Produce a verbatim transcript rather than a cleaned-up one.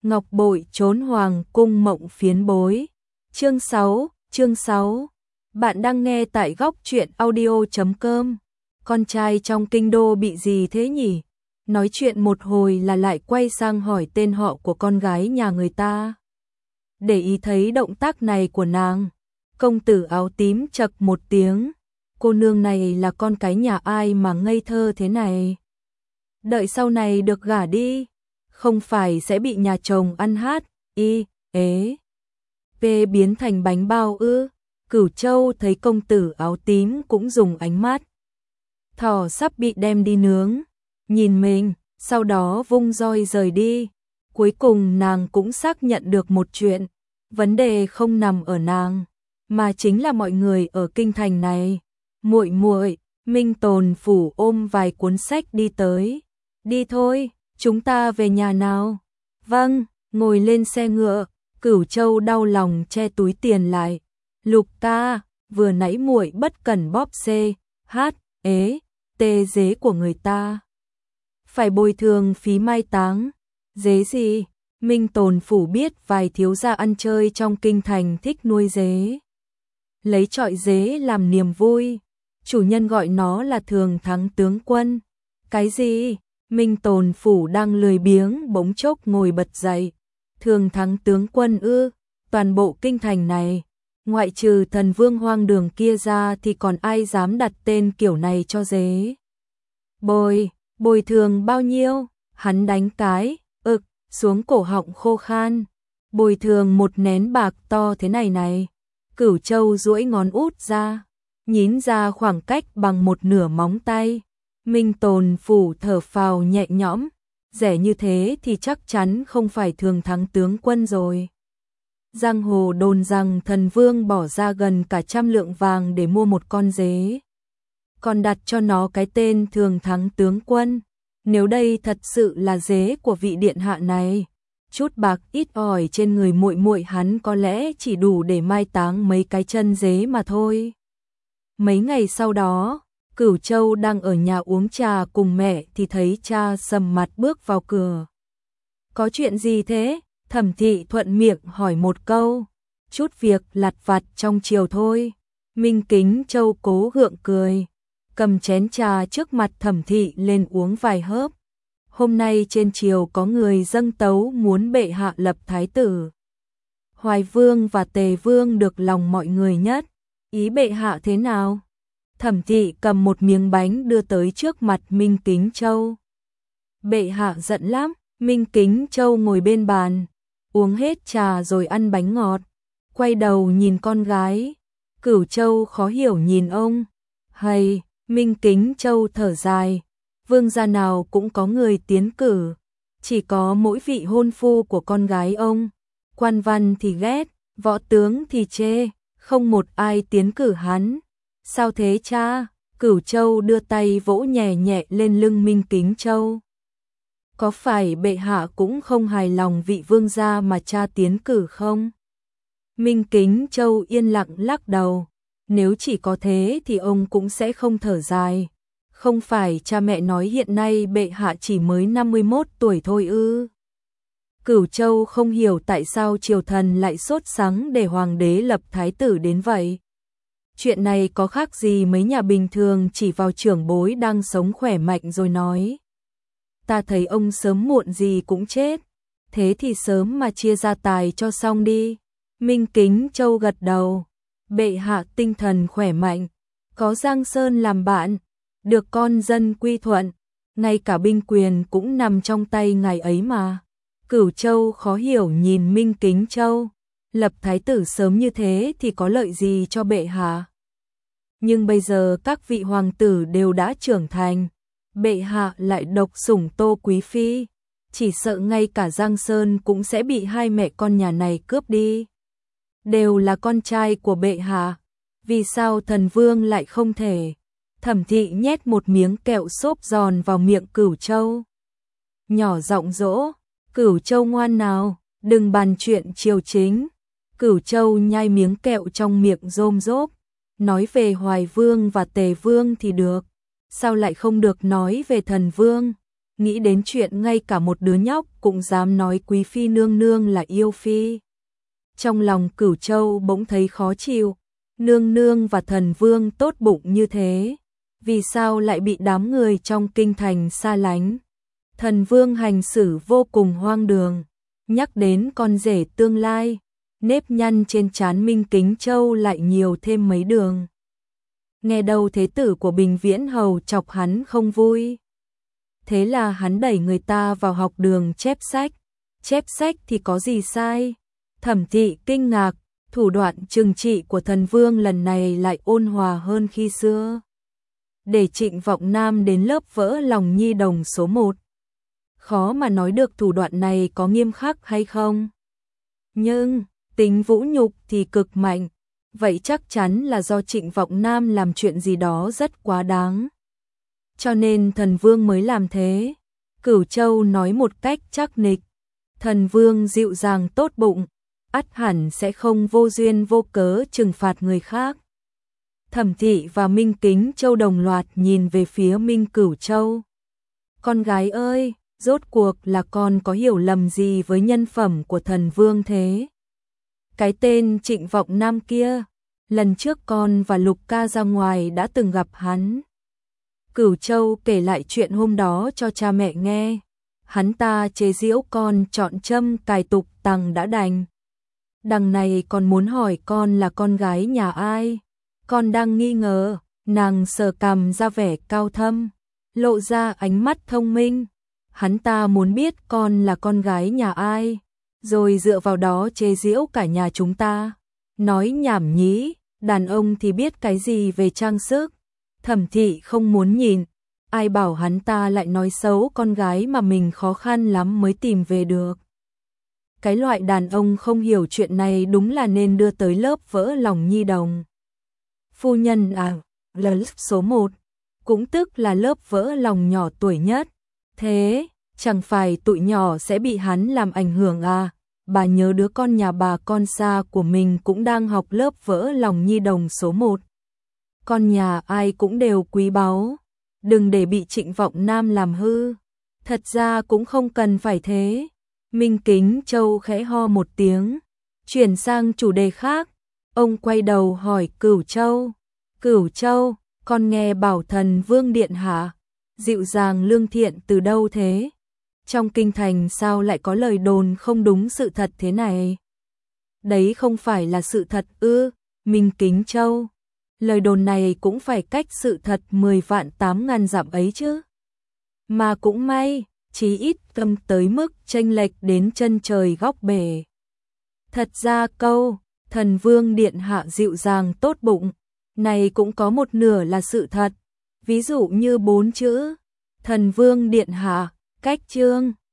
Ngọc bội trốn hoàng cung mộng phiến bối. Chương sáu, chương sáu. Bạn đang nghe tại góc truyện audio chấm com. Con trai trong kinh đô bị gì thế nhỉ? Nói chuyện một hồi là lại quay sang hỏi tên họ của con gái nhà người ta. Để ý thấy động tác này của nàng, công tử áo tím chậc một tiếng. Cô nương này là con cái nhà ai mà ngây thơ thế này? Đợi sau này được gả đi, không phải sẽ bị nhà chồng ăn hát, y, ế. P biến thành bánh bao ư? Cửu Châu thấy công tử áo tím cũng dùng ánh mắt thỏ sắp bị đem đi nướng, nhìn mình, sau đó vung roi rời đi. Cuối cùng nàng cũng xác nhận được một chuyện, vấn đề không nằm ở nàng, mà chính là mọi người ở kinh thành này. Muội muội, Minh Tồn phủ ôm vài cuốn sách đi tới. Đi thôi, chúng ta về nhà nào? Vâng, ngồi lên xe ngựa. Cửu Châu đau lòng che túi tiền lại. Lục ca, vừa nãy muội bất cẩn bóp C, H, ế, tê dế của người ta. Phải bồi thường phí mai táng. Dế gì? Minh Tồn phủ biết vài thiếu gia ăn chơi trong kinh thành thích nuôi dế. Lấy trọi dế làm niềm vui. Chủ nhân gọi nó là Thường Thắng tướng quân. Cái gì? Minh Tồn phủ đang lười biếng bỗng chốc ngồi bật dậy. Thường Thắng tướng quân ư? Toàn bộ kinh thành này, ngoại trừ thần vương hoang đường kia ra thì còn ai dám đặt tên kiểu này cho dế? Bồi, bồi thường bao nhiêu? Hắn đánh cái, ực, xuống cổ họng khô khan. Bồi thường một nén bạc to thế này này. Cửu Châu duỗi ngón út ra, nhín ra khoảng cách bằng một nửa móng tay. Minh Tồn phủ thở phào nhẹ nhõm, rẻ như thế thì chắc chắn không phải Thường Thắng tướng quân rồi. Giang hồ đồn rằng thần vương bỏ ra gần cả trăm lượng vàng để mua một con dế, còn đặt cho nó cái tên Thường Thắng tướng quân. Nếu đây thật sự là dế của vị điện hạ này, chút bạc ít ỏi trên người muội muội hắn có lẽ chỉ đủ để mai táng mấy cái chân dế mà thôi. Mấy ngày sau đó, Cửu Châu đang ở nhà uống trà cùng mẹ thì thấy cha sầm mặt bước vào cửa. Có chuyện gì thế? Thẩm Thị thuận miệng hỏi một câu. Chút việc lặt vặt trong chiều thôi. Minh Kính Châu cố gượng cười, cầm chén trà trước mặt Thẩm Thị lên uống vài hớp. Hôm nay trên triều có người dâng tấu muốn bệ hạ lập thái tử. Hoài Vương và Tề Vương được lòng mọi người nhất. Ý bệ hạ thế nào? Thẩm Thị cầm một miếng bánh đưa tới trước mặt Minh Kính Châu. Bệ hạ giận lắm. Minh Kính Châu ngồi bên bàn, uống hết trà rồi ăn bánh ngọt, quay đầu nhìn con gái. Cửu Châu khó hiểu nhìn ông. Hay, Minh Kính Châu thở dài, vương gia nào cũng có người tiến cử, chỉ có mỗi vị hôn phu của con gái ông, quan văn thì ghét, võ tướng thì chê, không một ai tiến cử hắn. Sao thế cha? Cửu Châu đưa tay vỗ nhẹ nhẹ lên lưng Minh Kính Châu. Có phải bệ hạ cũng không hài lòng vị vương gia mà cha tiến cử không? Minh Kính Châu yên lặng lắc đầu. Nếu chỉ có thế thì ông cũng sẽ không thở dài. Không phải cha mẹ nói hiện nay bệ hạ chỉ mới năm mươi mốt tuổi thôi ư? Cửu Châu không hiểu tại sao triều thần lại sốt sắng để hoàng đế lập thái tử đến vậy. Chuyện này có khác gì mấy nhà bình thường chỉ vào trưởng bối đang sống khỏe mạnh rồi nói. Ta thấy ông sớm muộn gì cũng chết, thế thì sớm mà chia gia tài cho xong đi. Minh Kính Châu gật đầu. Bệ hạ tinh thần khỏe mạnh, có Giang Sơn làm bạn, được con dân quy thuận, ngay cả binh quyền cũng nằm trong tay ngài ấy mà. Cửu Châu khó hiểu nhìn Minh Kính Châu, lập thái tử sớm như thế thì có lợi gì cho bệ hạ? Nhưng bây giờ các vị hoàng tử đều đã trưởng thành, bệ hạ lại độc sủng Tô Quý Phi, chỉ sợ ngay cả Giang Sơn cũng sẽ bị hai mẹ con nhà này cướp đi. Đều là con trai của bệ hạ, vì sao thần vương lại không thể? Thẩm Thị nhét một miếng kẹo xốp giòn vào miệng Cửu Châu, nhỏ giọng dỗ. Cửu Châu ngoan nào, đừng bàn chuyện triều chính. Cửu Châu nhai miếng kẹo trong miệng rôm rốp. Nói về Hoài Vương và Tề Vương thì được, sao lại không được nói về thần vương? nghĩ đến chuyện ngay cả một đứa nhóc cũng dám nói quý phi nương nương là yêu phi. Trong lòng Cửu Châu bỗng thấy khó chịu, nương nương và thần vương tốt bụng như thế, vì sao lại bị đám người trong kinh thành xa lánh? Thần vương hành xử vô cùng hoang đường, nhắc đến con rể tương lai, nếp nhăn trên trán Minh Kính Châu lại nhiều thêm mấy đường. Nghe đâu thế tử của Bình Viễn Hầu chọc hắn không vui. Thế là hắn đẩy người ta vào học đường chép sách. Chép sách thì có gì sai? Thẩm Thị kinh ngạc, thủ đoạn trừng trị của thần vương lần này lại ôn hòa hơn khi xưa. Để Trịnh Vọng Nam đến lớp vỡ lòng nhi đồng số một. Khó mà nói được thủ đoạn này có nghiêm khắc hay không. Nhưng, tính vũ nhục thì cực mạnh. Vậy chắc chắn là do Trịnh Vọng Nam làm chuyện gì đó rất quá đáng. Cho nên thần vương mới làm thế. Cửu Châu nói một cách chắc nịch. Thần vương dịu dàng tốt bụng, ắt hẳn sẽ không vô duyên vô cớ trừng phạt người khác. Thẩm Thị và Minh Kính Châu đồng loạt nhìn về phía Minh Cửu Châu. Con gái ơi, rốt cuộc là con có hiểu lầm gì với nhân phẩm của thần vương thế? Cái tên Trịnh Vọng Nam kia, lần trước con và Lục ca ra ngoài đã từng gặp hắn. Cửu Châu kể lại chuyện hôm đó cho cha mẹ nghe. Hắn ta chế giễu con chọn châm cài tục tằng đã đành. Đằng này còn muốn hỏi con là con gái nhà ai. Con đang nghi ngờ, nàng sờ cằm ra vẻ cao thâm, lộ ra ánh mắt thông minh. Hắn ta muốn biết con là con gái nhà ai, rồi dựa vào đó chế giễu cả nhà chúng ta. Nói nhảm nhí, đàn ông thì biết cái gì về trang sức. Thẩm Thị không muốn nhìn, ai bảo hắn ta lại nói xấu con gái mà mình khó khăn lắm mới tìm về được. Cái loại đàn ông không hiểu chuyện này đúng là nên đưa tới lớp vỡ lòng nhi đồng. Phu nhân à, là lớp số một, cũng tức là lớp vỡ lòng nhỏ tuổi nhất. Thế, chẳng phải tụi nhỏ sẽ bị hắn làm ảnh hưởng à? Bà nhớ đứa con nhà bà con xa của mình cũng đang học lớp vỡ lòng nhi đồng số một. Con nhà ai cũng đều quý báu, đừng để bị Trịnh Vọng Nam làm hư. Thật ra cũng không cần phải thế. Minh Kính Châu khẽ ho một tiếng, chuyển sang chủ đề khác. Ông quay đầu hỏi Cửu Châu. Cửu Châu, con nghe bảo thần vương điện hạ dịu dàng lương thiện từ đâu thế? Trong kinh thành sao lại có lời đồn không đúng sự thật thế này? Đấy không phải là sự thật ư? Minh Kính Châu, lời đồn này cũng phải cách sự thật mười vạn tám ngàn dặm ấy chứ. Mà cũng may, chí ít cầm tới mức chênh lệch đến chân trời góc bể. Thật ra câu thần vương điện hạ dịu dàng tốt bụng này cũng có một nửa là sự thật. Ví dụ như bốn chữ thần vương điện hạ, cách chương